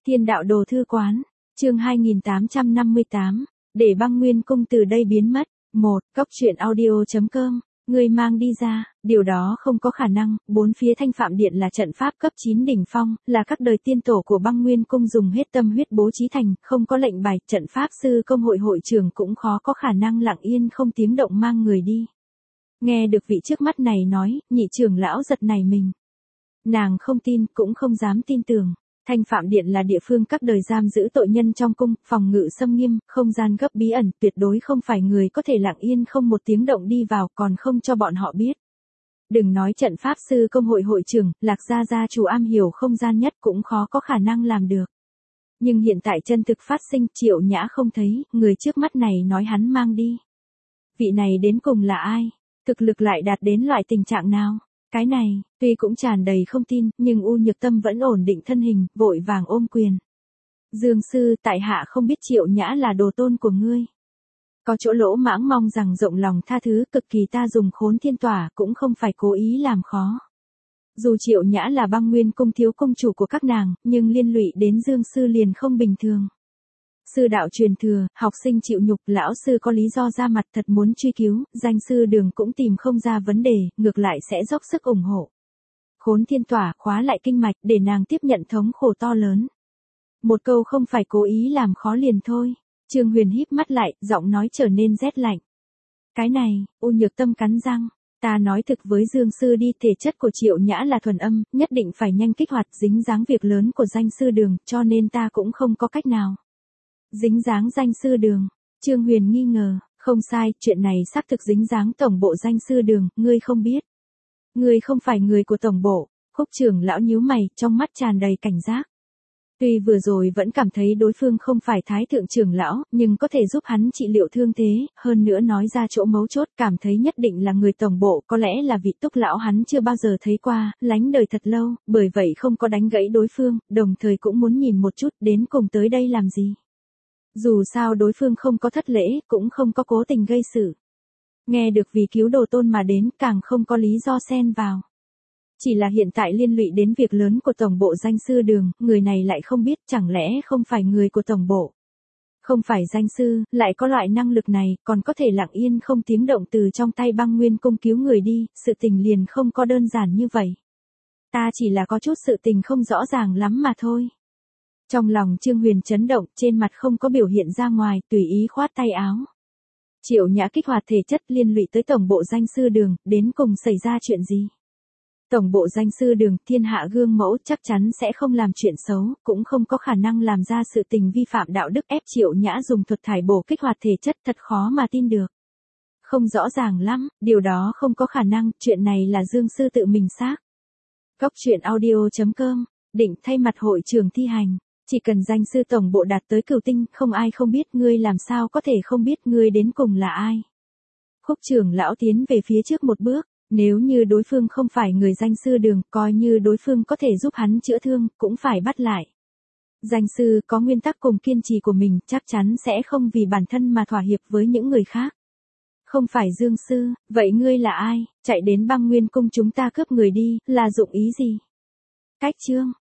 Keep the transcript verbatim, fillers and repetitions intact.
Thiên đạo đồ thư quán, chương hai nghìn tám trăm năm mươi tám, để băng nguyên cung từ đây biến mất. một. Cốc truyện audio.com, người mang đi ra, điều đó không có khả năng, bốn phía Thanh Phạm Điện là trận pháp cấp chín đỉnh phong, là các đời tiên tổ của băng nguyên cung dùng hết tâm huyết bố trí thành, không có lệnh bài, trận pháp sư công hội hội trưởng cũng khó có khả năng lặng yên không tiếng động mang người đi. Nghe được vị trước mắt này nói, nhị trưởng lão giật nảy mình. Nàng không tin, cũng không dám tin tưởng. Thanh Phạm Điện là địa phương các đời giam giữ tội nhân trong cung, phòng ngự xâm nghiêm, không gian gấp bí ẩn, tuyệt đối không phải người có thể lặng yên không một tiếng động đi vào, còn không cho bọn họ biết. Đừng nói trận pháp sư công hội hội trưởng, Lạc gia gia chủ am hiểu không gian nhất cũng khó có khả năng làm được. Nhưng hiện tại chân thực phát sinh, Triệu Nhã không thấy, người trước mắt này nói hắn mang đi. Vị này đến cùng là ai? Thực lực lại đạt đến loại tình trạng nào? Cái này, tuy cũng tràn đầy không tin, nhưng U Nhược Tâm vẫn ổn định thân hình, vội vàng ôm quyền. Dương sư, tại hạ không biết Triệu Nhã là đồ tôn của ngươi. Có chỗ lỗ mãng mong rằng rộng lòng tha thứ, cực kỳ ta dùng khốn thiên tỏa, cũng không phải cố ý làm khó. Dù Triệu Nhã là băng nguyên cung thiếu công chủ của các nàng, nhưng liên lụy đến Dương sư liền không bình thường. Sư đạo truyền thừa, học sinh chịu nhục, lão sư có lý do ra mặt thật muốn truy cứu, danh sư Đường cũng tìm không ra vấn đề, ngược lại sẽ dốc sức ủng hộ. Khốn thiên tỏa, khóa lại kinh mạch, để nàng tiếp nhận thống khổ to lớn. Một câu không phải cố ý làm khó liền thôi. Trương Huyền híp mắt lại, giọng nói trở nên rét lạnh. Cái này, U Nhược Tâm cắn răng. Ta nói thực với Dương sư đi, thể chất của Triệu Nhã là thuần âm, nhất định phải nhanh kích hoạt dính dáng việc lớn của danh sư Đường, cho nên ta cũng không có cách nào. Dính dáng danh sư Đường, Trương Huyền nghi ngờ, không sai, chuyện này xác thực dính dáng tổng bộ danh sư Đường, ngươi không biết. Ngươi không phải người của tổng bộ. Khúc trưởng lão nhíu mày, trong mắt tràn đầy cảnh giác. Tuy vừa rồi vẫn cảm thấy đối phương không phải thái thượng trưởng lão, nhưng có thể giúp hắn trị liệu thương thế, hơn nữa nói ra chỗ mấu chốt, cảm thấy nhất định là người tổng bộ, có lẽ là vị Túc lão hắn chưa bao giờ thấy qua, lánh đời thật lâu, bởi vậy không có đánh gãy đối phương, đồng thời cũng muốn nhìn một chút đến cùng tới đây làm gì. Dù sao đối phương không có thất lễ, cũng không có cố tình gây sự. Nghe được vì cứu đồ tôn mà đến, càng không có lý do xen vào. Chỉ là hiện tại liên lụy đến việc lớn của tổng bộ danh sư Đường, người này lại không biết, chẳng lẽ không phải người của tổng bộ. Không phải danh sư, lại có loại năng lực này, còn có thể lặng yên không tiếng động từ trong tay băng nguyên cung cứu người đi, sự tình liền không có đơn giản như vậy. Ta chỉ là có chút sự tình không rõ ràng lắm mà thôi. Trong lòng Trương Huyền chấn động, trên mặt không có biểu hiện ra ngoài, tùy ý khoát tay áo. Triệu Nhã kích hoạt thể chất liên lụy tới tổng bộ danh sư Đường, đến cùng xảy ra chuyện gì? Tổng bộ danh sư Đường, thiên hạ gương mẫu, chắc chắn sẽ không làm chuyện xấu, cũng không có khả năng làm ra sự tình vi phạm đạo đức, ép Triệu Nhã dùng thuật thải bổ kích hoạt thể chất, thật khó mà tin được. Không rõ ràng lắm, điều đó không có khả năng, chuyện này là Dương sư tự mình xác. Cốc truyện audio.com, định thay mặt hội trưởng thi hành. Chỉ cần danh sư tổng bộ đạt tới cửu tinh, không ai không biết, ngươi làm sao có thể không biết ngươi đến cùng là ai. Khúc trưởng lão tiến về phía trước một bước, nếu như đối phương không phải người danh sư Đường, coi như đối phương có thể giúp hắn chữa thương, cũng phải bắt lại. Danh sư có nguyên tắc cùng kiên trì của mình, chắc chắn sẽ không vì bản thân mà thỏa hiệp với những người khác. Không phải Dương sư, vậy ngươi là ai, chạy đến băng nguyên cung chúng ta cướp người đi, là dụng ý gì? Cách chương